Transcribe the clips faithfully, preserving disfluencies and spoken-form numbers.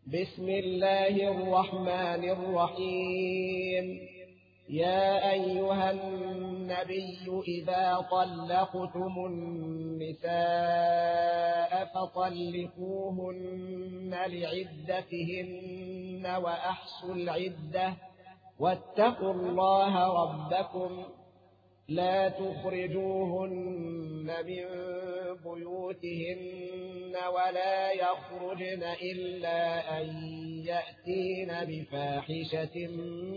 بسم الله الرحمن الرحيم. يا أيها النبي إذا طلقتم النساء فطلقوهن لعدتهن وأحصوا العدة واتقوا الله ربكم لا تخرجوهن من بيوتهن ولا يخرجن إلا أن يأتين بفاحشة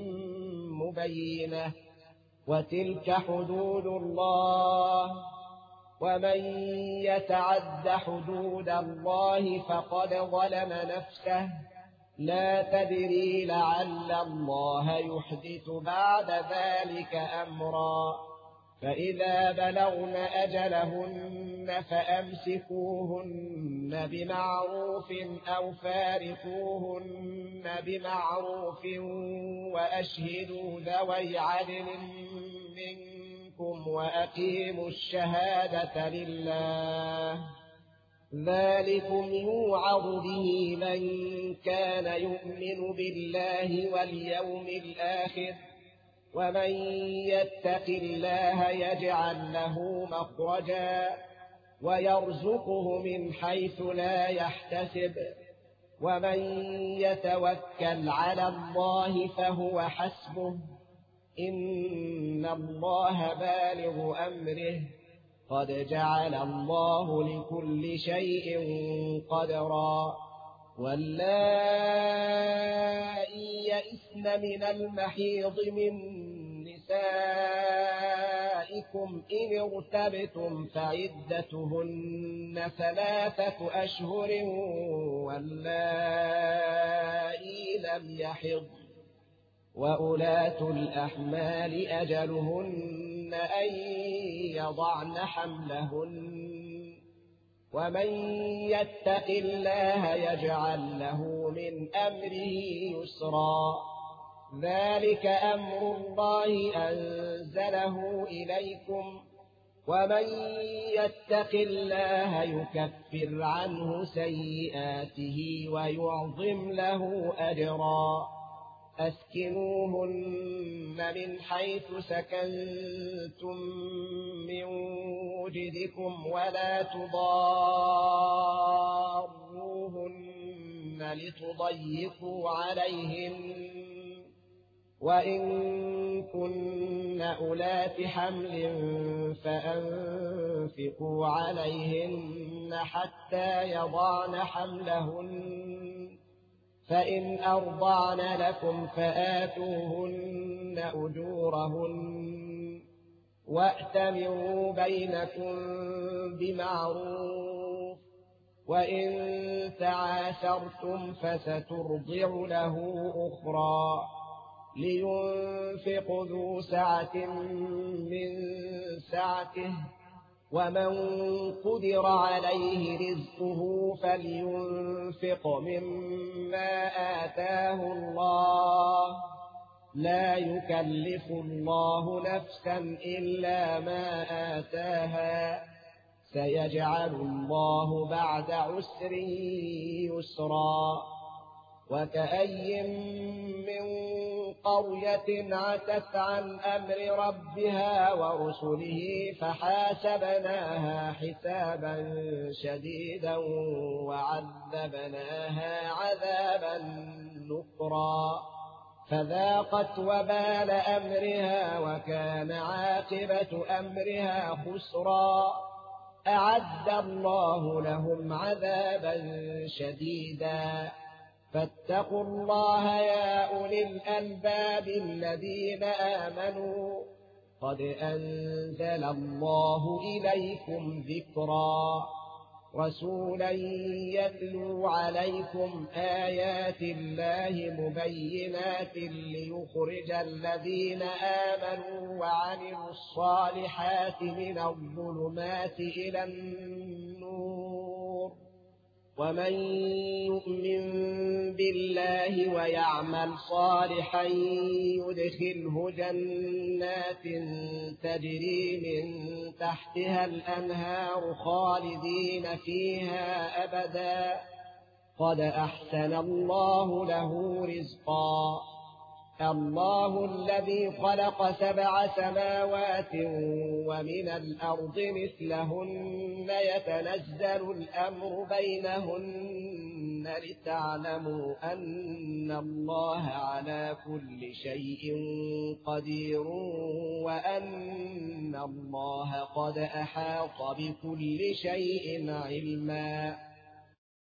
مبينة وتلك حدود الله ومن يتعد حدود الله فقد ظلم نفسه لا تدري لعل الله يحدث بعد ذلك أمرا فإذا بلغن أجلهن فأمسكوهن بمعروف أو فارقوهن بمعروف وأشهدوا ذوي عدل منكم وأقيموا الشهادة لله ذلكم يوعظ به من كان يؤمن بالله واليوم الآخر ومن يتق الله يجعل له مخرجا ويرزقه من حيث لا يحتسب ومن يتوكل على الله فهو حسبه إن الله بالغ أمره قد جعل الله لكل شيء قدرا واللائي يئسن من المحيض من نسائكم إن ارتبتم فعدتهن ثلاثة أشهر واللائي لم يحض وأولاة الأحمال أجلهن أن يضعن حملهن ومن يتق الله يجعل له من أمره يسرا ذلك أمر الله أنزله إليكم ومن يتق الله يكفر عنه سيئاته ويعظم له أجرا أسكنوهن من حيث سكنتم من وجدكم ولا تضاروهن لتضيقوا عليهن وإن كن أولات حمل فأنفقوا عليهن حتى يضعن حملهن فإن أرضعن لكم فآتوهن أجورهن وأتمروا بينكم بمعروف وإن تعاسرتم فسترضع له أخرى لينفق ذو سعة من سعته ومن قدر عليه رزقه فلينفق مما آتاه الله لا يكلف الله نفسا إلا ما آتاها سيجعل الله بعد عسر يسرا وكأي من قرية عتت عن أمر ربها ورسله فحاسبناها حسابا شديدا وعذبناها عذابا نكرا فذاقت وبال أمرها وكان عاقبة أمرها خسرا أعد الله لهم عذابا شديدا فاتقوا الله يا أولي الألباب الذين آمنوا قد أنزل الله إليكم ذكرا رسولا يتلو عليكم آيات الله مبينات ليخرج الذين آمنوا وعملوا الصالحات من الظلمات إلى النور ومن يؤمن بالله ويعمل صالحا يدخله جنات تجري من تحتها الأنهار خالدين فيها أبدا قد أحسن الله له رزقا الله الذي خلق سبع سماوات ومن الأرض مثلهن يتنزل الأمر بينهن لتعلموا أن الله على كل شيء قدير وأن الله قد أحاط بكل شيء علما